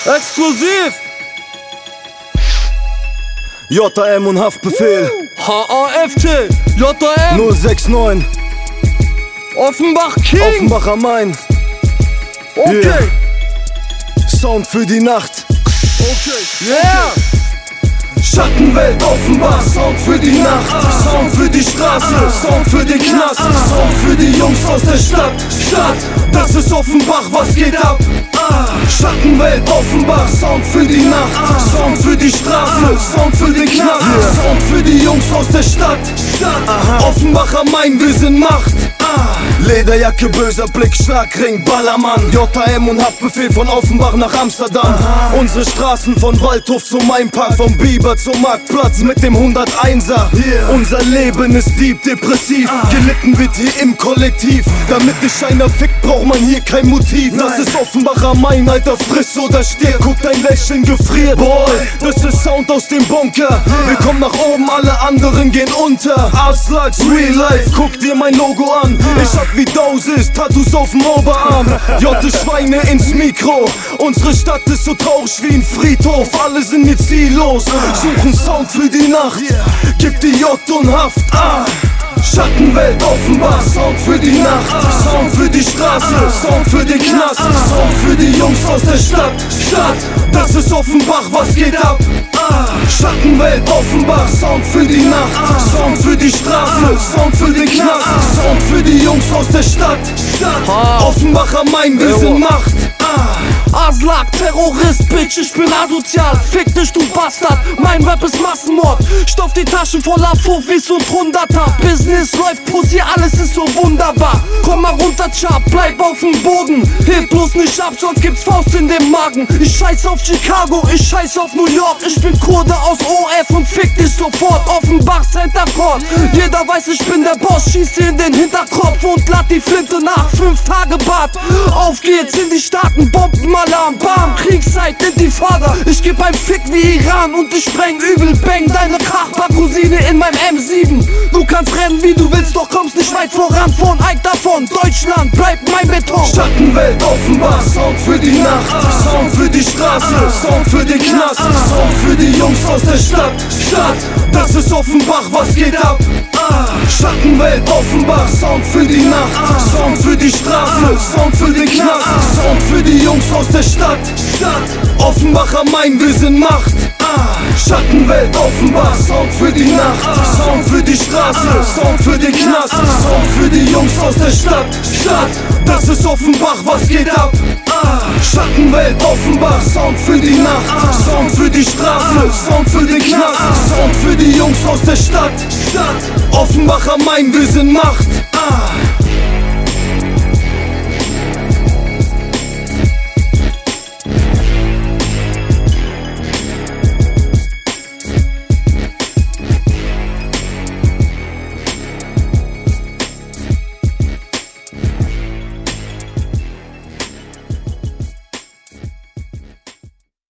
Exklusiv! JM und Haftbefehl. HAFT, JM, 069. Offenbach King. Offenbach am Main. Okay. Yeah. Sound für die Nacht. Okay. Yeah. Schattenwelt Offenbach, Sound für die Nacht, Sound für die Straße, Sound für den Knast, Sound für die Jungs aus der Stadt. Das ist Offenbach, was geht ab? Schattenwelt Offenbach, Sound für die Nacht, Sound für die Straße, Sound für den Knast, Sound für die Jungs aus der Stadt. Offenbach am Main, wir sind Macht. Lederjacke, böser Blick, Schlagring, Ballermann. JM und Haftbefehl von Offenbach nach Amsterdam. Unsere Straßen von Waldhof zum Mainpark, vom Biber zum Marktplatz mit dem 101er. Unser Leben ist deep depressiv, gelitten wird hier im Kollektiv. Damit dich einer fickt, braucht man hier kein Motiv. Das ist Offenbach am Main, Alter, friss oder stirb. Guck, dein Lächeln gefriert. Boy, das ist Sound aus dem Bunker. Wir kommen nach oben, alle anderen gehen unter. Arschlags, Real Life, guck dir mein Logo an. Ich hab wie Dosis, Tattoos auf dem Oberarm. Jotte Schweine ins Mikro. Unsere Stadt ist so traurig wie ein Friedhof. Alle sind mir ziellos, suchen Sound für die Nacht. Gib die J und Haft. Schattenwelt Offenbach, Sound für die Nacht, Sound für die Straße, Sound für den Knast, Sound für die Jungs aus der Stadt. Das ist Offenbach, was geht ab? Schattenwelt Offenbach, Sound für die Nacht, Sound für die Straße, Sound für den Knast, Sound für die Jungs aus der Stadt. Offenbach am Main, wir sind Macht. Aslak, Terrorist, Bitch, ich bin asozial. Fick dich, du Bastard, mein Rap ist Massenmord. Stopf die Taschen voller Fufis und Hunderter. Business läuft, Pussy, alles ist so wunderbar. Komm mal runter, Chap, bleib auf dem Boden. Heb bloß nicht ab, sonst gibt's Faust in dem Magen. Ich scheiß auf Chicago, ich scheiß auf New York. Ich bin Kurde aus OF und fick dich sofort. Offenbach Center Court. Jeder weiß, ich bin der Boss, schieß dir in den Hinterkopf und lad die Flinte nach. 5 Tage Bad, auf geht's in die Staaten, Bombenalarm, bam, Kriegszeit, Intifada. Ich geb ein Fick wie Iran und ich spreng übel, bang deine Krachbar-Cousine in meinem M7. Du kannst rennen wie du willst, doch kommst nicht weit voran. Von Eik davon, Deutschland bleibt mein Beton. Schattenwelt Offenbach, Sound für die Nacht, Sound für die Straße, Sound für den Knast, Sound für die Jungs aus der Stadt. Das ist Offenbach, was geht ab? Schattenwelt Offenbach, Sound für die Nacht, Sound für die Straße, Sound für den Knast, Sound für die Jungs aus der Stadt. Offenbach am Main, wir sind Macht. Schattenwelt Offenbach, Sound für die Nacht, Sound für die Straße, Sound für den Knast, Sound für die Jungs aus der Stadt. Das ist Offenbach, was geht ab? Schattenwelt Offenbach, Sound für die Nacht, Sound für die Straße, Sound für den Knast, Sound für die Jungs aus der Stadt. Offenbach am Main, wir sind Macht.